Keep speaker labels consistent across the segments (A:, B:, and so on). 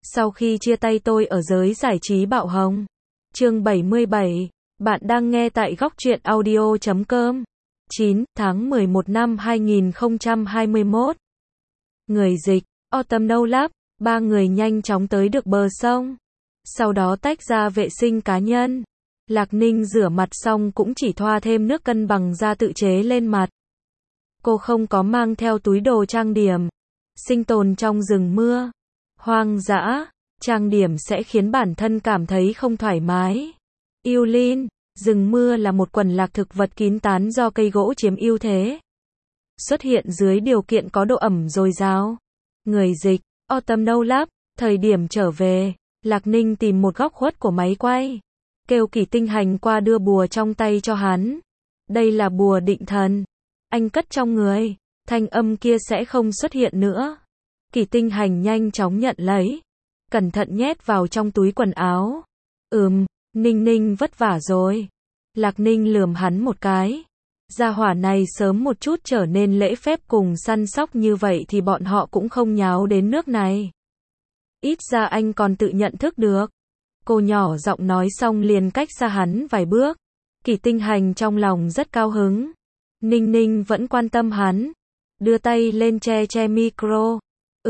A: Sau khi chia tay tôi ở giới giải trí bạo hồng. Chương 77. Bạn đang nghe tại góc truyện audio.com. 9 tháng 11 năm 2021. Người dịch, Autumn No Lab. Ba người nhanh chóng tới được bờ sông. Sau đó tách ra vệ sinh cá nhân. Lạc Ninh rửa mặt xong cũng chỉ thoa thêm nước cân bằng da tự chế lên mặt. Cô không có mang theo túi đồ trang điểm. Sinh tồn trong rừng mưa, hoang dã, trang điểm sẽ khiến bản thân cảm thấy không thoải mái. Yulin, rừng mưa là một quần lạc thực vật kín tán do cây gỗ chiếm ưu thế. Xuất hiện dưới điều kiện có độ ẩm dồi dào. Người dịch, Autumn No Lab. Thời điểm trở về, Lạc Ninh tìm một góc khuất của máy quay. Kêu Kỷ Tinh Hành qua đưa bùa trong tay cho hắn. Đây là bùa định thần. Anh cất trong người, thanh âm kia sẽ không xuất hiện nữa. Kỷ Tinh Hành nhanh chóng nhận lấy. Cẩn thận nhét vào trong túi quần áo. Ninh Ninh vất vả rồi. Lạc Ninh lườm hắn một cái. Gia hỏa này sớm một chút trở nên lễ phép cùng săn sóc như vậy thì bọn họ cũng không nháo đến nước này. Ít ra anh còn tự nhận thức được. Cô nhỏ giọng nói xong liền cách xa hắn vài bước. Kỷ Tinh Hành trong lòng rất cao hứng. Ninh Ninh vẫn quan tâm hắn. Đưa tay lên che micro.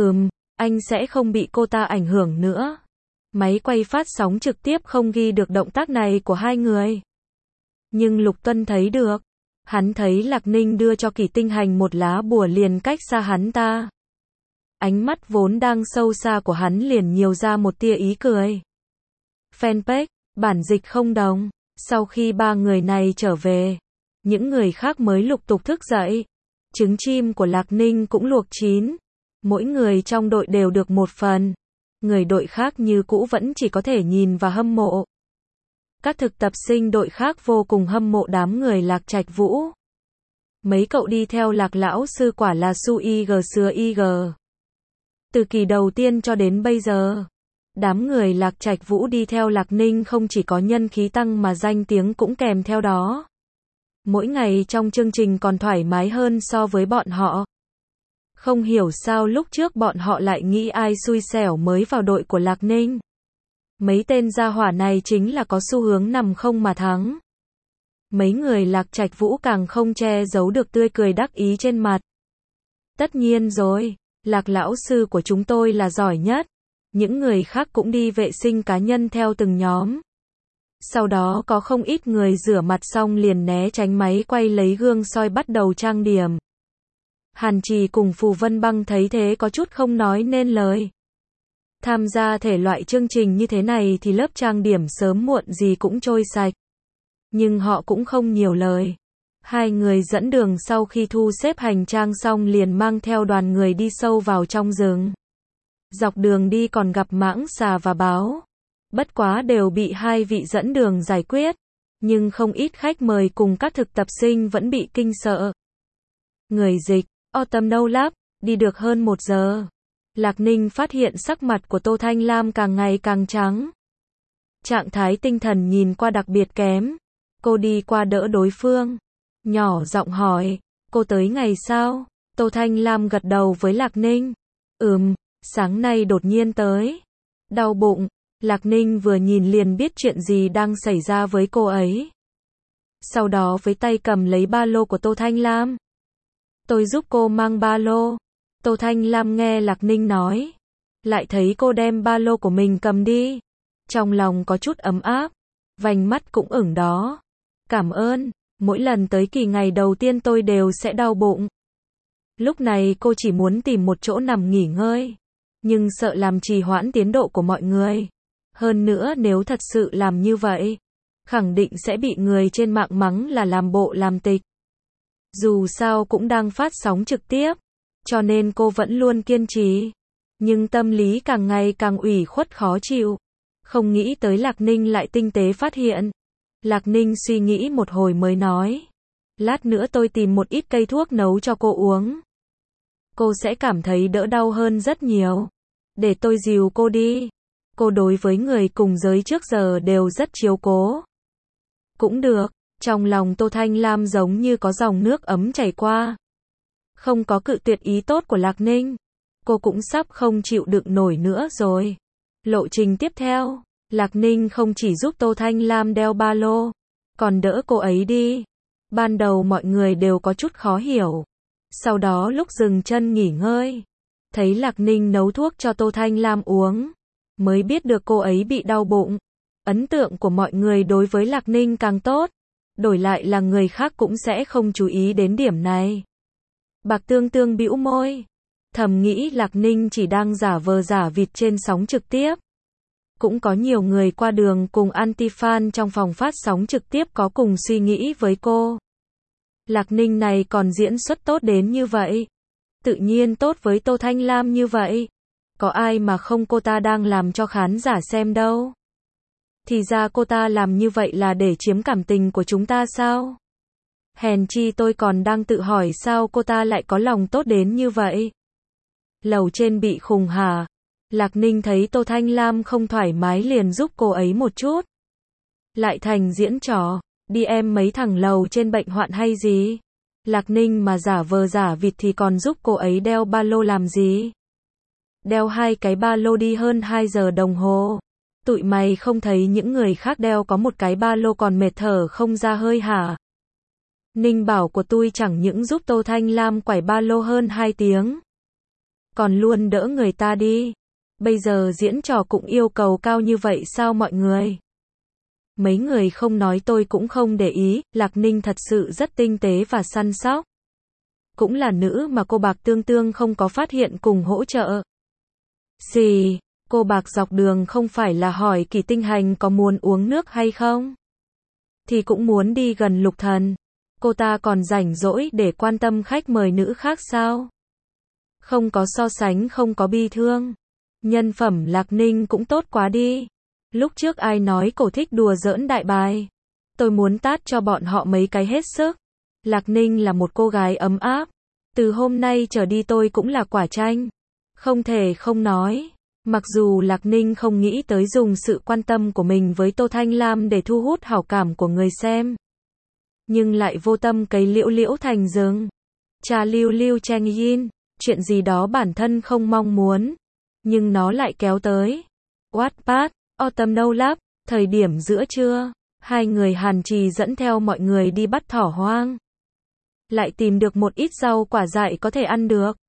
A: Anh sẽ không bị cô ta ảnh hưởng nữa. Máy quay phát sóng trực tiếp không ghi được động tác này của hai người. Nhưng Lục Tuân thấy được. Hắn thấy Lạc Ninh đưa cho Kỷ Tinh Hành một lá bùa liền cách xa hắn ta. Ánh mắt vốn đang sâu xa của hắn liền nhiều ra một tia ý cười. Fanpage, bản dịch không đồng. Sau khi ba người này trở về, những người khác mới lục tục thức dậy. Trứng chim của Lạc Ninh cũng luộc chín. Mỗi người trong đội đều được một phần. Người đội khác như cũ vẫn chỉ có thể nhìn và hâm mộ. Các thực tập sinh đội khác vô cùng hâm mộ đám người Lạc Trạch Vũ. Mấy cậu đi theo Lạc lão sư quả là su ig sứa ig. Từ kỳ đầu tiên cho đến bây giờ, đám người Lạc Trạch Vũ đi theo Lạc Ninh không chỉ có nhân khí tăng mà danh tiếng cũng kèm theo đó. Mỗi ngày trong chương trình còn thoải mái hơn so với bọn họ. Không hiểu sao lúc trước bọn họ lại nghĩ ai xui xẻo mới vào đội của Lạc Ninh. Mấy tên gia hỏa này chính là có xu hướng nằm không mà thắng. Mấy người Lạc Trạch Vũ càng không che giấu được tươi cười đắc ý trên mặt. Tất nhiên rồi, Lạc lão sư của chúng tôi là giỏi nhất. Những người khác cũng đi vệ sinh cá nhân theo từng nhóm. Sau đó có không ít người rửa mặt xong liền né tránh máy quay lấy gương soi bắt đầu trang điểm. Hàn Trì cùng Phù Vân Băng thấy thế có chút không nói nên lời. Tham gia thể loại chương trình như thế này thì lớp trang điểm sớm muộn gì cũng trôi sạch. Nhưng họ cũng không nhiều lời. Hai người dẫn đường sau khi thu xếp hành trang xong liền mang theo đoàn người đi sâu vào trong rừng. Dọc đường đi còn gặp mãng xà và báo. Bất quá đều bị hai vị dẫn đường giải quyết. Nhưng không ít khách mời cùng các thực tập sinh vẫn bị kinh sợ. Người dịch, Autumn No Lab. Đi được hơn 1 giờ. Lạc Ninh phát hiện sắc mặt của Tô Thanh Lam càng ngày càng trắng. Trạng thái tinh thần nhìn qua đặc biệt kém. Cô đi qua đỡ đối phương. Nhỏ giọng hỏi, cô tới ngày sao? Tô Thanh Lam gật đầu với Lạc Ninh. Sáng nay đột nhiên tới. Đau bụng. Lạc Ninh vừa nhìn liền biết chuyện gì đang xảy ra với cô ấy. Sau đó với tay cầm lấy ba lô của Tô Thanh Lam. Tôi giúp cô mang ba lô. Tô Thanh Lam nghe Lạc Ninh nói. Lại thấy cô đem ba lô của mình cầm đi. Trong lòng có chút ấm áp. Vành mắt cũng ửng đó. Cảm ơn. Mỗi lần tới kỳ ngày đầu tiên tôi đều sẽ đau bụng. Lúc này cô chỉ muốn tìm một chỗ nằm nghỉ ngơi. Nhưng sợ làm trì hoãn tiến độ của mọi người. Hơn nữa nếu thật sự làm như vậy, khẳng định sẽ bị người trên mạng mắng là làm bộ làm tịch. Dù sao cũng đang phát sóng trực tiếp, cho nên cô vẫn luôn kiên trì. Nhưng tâm lý càng ngày càng ủy khuất khó chịu. Không nghĩ tới Lạc Ninh lại tinh tế phát hiện. Lạc Ninh suy nghĩ một hồi mới nói. Lát nữa tôi tìm một ít cây thuốc nấu cho cô uống. Cô sẽ cảm thấy đỡ đau hơn rất nhiều. Để tôi dìu cô đi. Cô đối với người cùng giới trước giờ đều rất chiếu cố. Cũng được. Trong lòng Tô Thanh Lam giống như có dòng nước ấm chảy qua. Không có cự tuyệt ý tốt của Lạc Ninh. Cô cũng sắp không chịu đựng nổi nữa rồi. Lộ trình tiếp theo, Lạc Ninh không chỉ giúp Tô Thanh Lam đeo ba lô, còn đỡ cô ấy đi. Ban đầu mọi người đều có chút khó hiểu. Sau đó lúc dừng chân nghỉ ngơi, thấy Lạc Ninh nấu thuốc cho Tô Thanh Lam uống, mới biết được cô ấy bị đau bụng. Ấn tượng của mọi người đối với Lạc Ninh càng tốt, đổi lại là người khác cũng sẽ không chú ý đến điểm này. Bạc Tương Tương bĩu môi, thầm nghĩ Lạc Ninh chỉ đang giả vờ giả vịt trên sóng trực tiếp. Cũng có nhiều người qua đường cùng anti-fan trong phòng phát sóng trực tiếp có cùng suy nghĩ với cô. Lạc Ninh này còn diễn xuất tốt đến như vậy. Tự nhiên tốt với Tô Thanh Lam như vậy. Có ai mà không cô ta đang làm cho khán giả xem đâu. Thì ra cô ta làm như vậy là để chiếm cảm tình của chúng ta sao? Hèn chi tôi còn đang tự hỏi sao cô ta lại có lòng tốt đến như vậy. Lầu trên bị khùng hả? Lạc Ninh thấy Tô Thanh Lam không thoải mái liền giúp cô ấy một chút. Lại thành diễn trò, đi em mấy thằng lầu trên bệnh hoạn hay gì? Lạc Ninh mà giả vờ giả vịt thì còn giúp cô ấy đeo ba lô làm gì? Đeo 2 cái ba lô đi hơn 2 giờ đồng hồ. Tụi mày không thấy những người khác đeo có một cái ba lô còn mệt thở không ra hơi hả? Ninh bảo của tôi chẳng những giúp Tô Thanh Lam quải ba lô hơn 2 tiếng, còn luôn đỡ người ta đi. Bây giờ diễn trò cũng yêu cầu cao như vậy sao mọi người? Mấy người không nói tôi cũng không để ý, Lạc Ninh thật sự rất tinh tế và săn sóc. Cũng là nữ mà cô Bạc Tương Tương không có phát hiện cùng hỗ trợ. Xì, cô Bạc dọc đường không phải là hỏi Kỳ Tinh Hành có muốn uống nước hay không? Thì cũng muốn đi gần Lục Thần. Cô ta còn rảnh rỗi để quan tâm khách mời nữ khác sao? Không có so sánh, không có bi thương. Nhân phẩm Lạc Ninh cũng tốt quá đi. Lúc trước ai nói cổ thích đùa giỡn đại bài. Tôi muốn tát cho bọn họ mấy cái hết sức. Lạc Ninh là một cô gái ấm áp. Từ hôm nay trở đi tôi cũng là quả chanh. Không thể không nói. Mặc dù Lạc Ninh không nghĩ tới dùng sự quan tâm của mình với Tô Thanh Lam để thu hút hảo cảm của người xem, nhưng lại vô tâm cấy liễu liễu thành rừng. Cha lưu lưu Cheng Yin, chuyện gì đó bản thân không mong muốn, nhưng nó lại kéo tới. Wattpad, Autumn No Love, thời điểm giữa trưa, hai người Hàn Trì dẫn theo mọi người đi bắt thỏ hoang. Lại tìm được một ít rau quả dại có thể ăn được.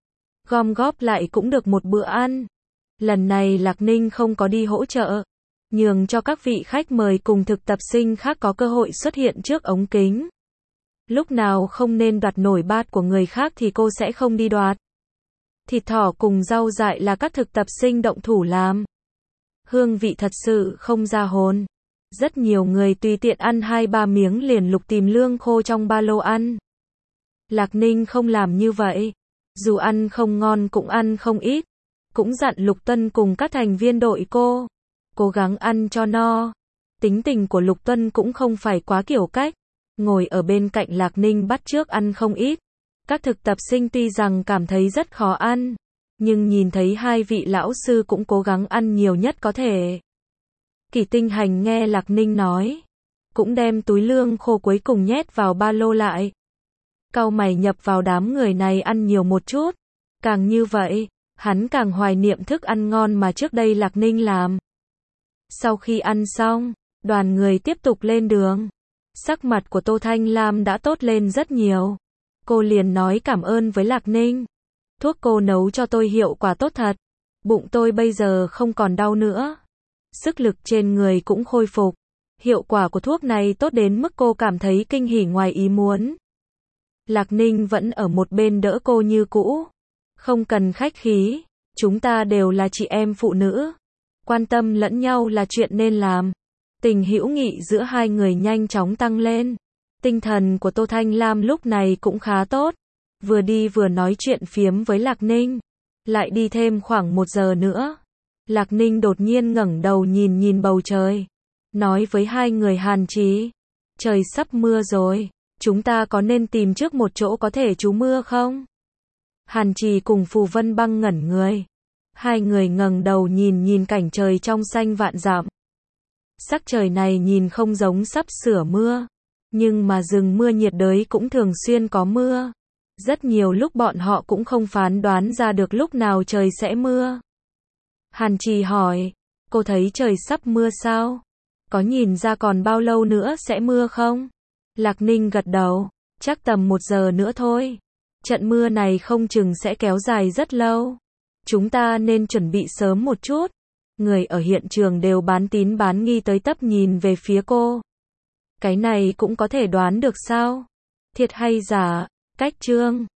A: Gom góp lại cũng được một bữa ăn. Lần này Lạc Ninh không có đi hỗ trợ, nhường cho các vị khách mời cùng thực tập sinh khác có cơ hội xuất hiện trước ống kính. Lúc nào không nên đoạt nổi bát của người khác thì cô sẽ không đi đoạt. Thịt thỏ cùng rau dại là các thực tập sinh động thủ làm. Hương vị thật sự không ra hồn. Rất nhiều người tùy tiện ăn 2-3 miếng liền lục tìm lương khô trong ba lô ăn. Lạc Ninh không làm như vậy. Dù ăn không ngon cũng ăn không ít. Cũng dặn Lục Tuân cùng các thành viên đội cô cố gắng ăn cho no. Tính tình của Lục Tuân cũng không phải quá kiểu cách. Ngồi ở bên cạnh Lạc Ninh bắt chước ăn không ít. Các thực tập sinh tuy rằng cảm thấy rất khó ăn, nhưng nhìn thấy hai vị lão sư cũng cố gắng ăn nhiều nhất có thể. Kỳ Tinh Hành nghe Lạc Ninh nói, cũng đem túi lương khô cuối cùng nhét vào ba lô lại. Cau mày nhập vào đám người này ăn nhiều một chút. Càng như vậy, hắn càng hoài niệm thức ăn ngon mà trước đây Lạc Ninh làm. Sau khi ăn xong, đoàn người tiếp tục lên đường. Sắc mặt của Tô Thanh Lam đã tốt lên rất nhiều. Cô liền nói cảm ơn với Lạc Ninh. Thuốc cô nấu cho tôi hiệu quả tốt thật. Bụng tôi bây giờ không còn đau nữa. Sức lực trên người cũng khôi phục. Hiệu quả của thuốc này tốt đến mức cô cảm thấy kinh hỉ ngoài ý muốn. Lạc Ninh vẫn ở một bên đỡ cô như cũ. Không cần khách khí, chúng ta đều là chị em phụ nữ. Quan tâm lẫn nhau là chuyện nên làm. Tình hữu nghị giữa hai người nhanh chóng tăng lên. Tinh thần của Tô Thanh Lam lúc này cũng khá tốt. Vừa đi vừa nói chuyện phiếm với Lạc Ninh. Lại đi thêm khoảng 1 giờ nữa. Lạc Ninh đột nhiên ngẩng đầu nhìn bầu trời. Nói với hai người Hàn Trì. Trời sắp mưa rồi. Chúng ta có nên tìm trước một chỗ có thể trú mưa không? Hàn Trì cùng Phù Vân Băng ngẩn người. Hai người ngẩng đầu nhìn cảnh trời trong xanh vạn dặm. Sắc trời này nhìn không giống sắp sửa mưa. Nhưng mà rừng mưa nhiệt đới cũng thường xuyên có mưa. Rất nhiều lúc bọn họ cũng không phán đoán ra được lúc nào trời sẽ mưa. Hàn Trì hỏi, cô thấy trời sắp mưa sao? Có nhìn ra còn bao lâu nữa sẽ mưa không? Lạc Ninh gật đầu, chắc tầm 1 giờ nữa thôi. Trận mưa này không chừng sẽ kéo dài rất lâu. Chúng ta nên chuẩn bị sớm một chút. Người ở hiện trường đều bán tín bán nghi tới tấp nhìn về phía cô. Cái này cũng có thể đoán được sao? Thiệt hay giả? Cách Trương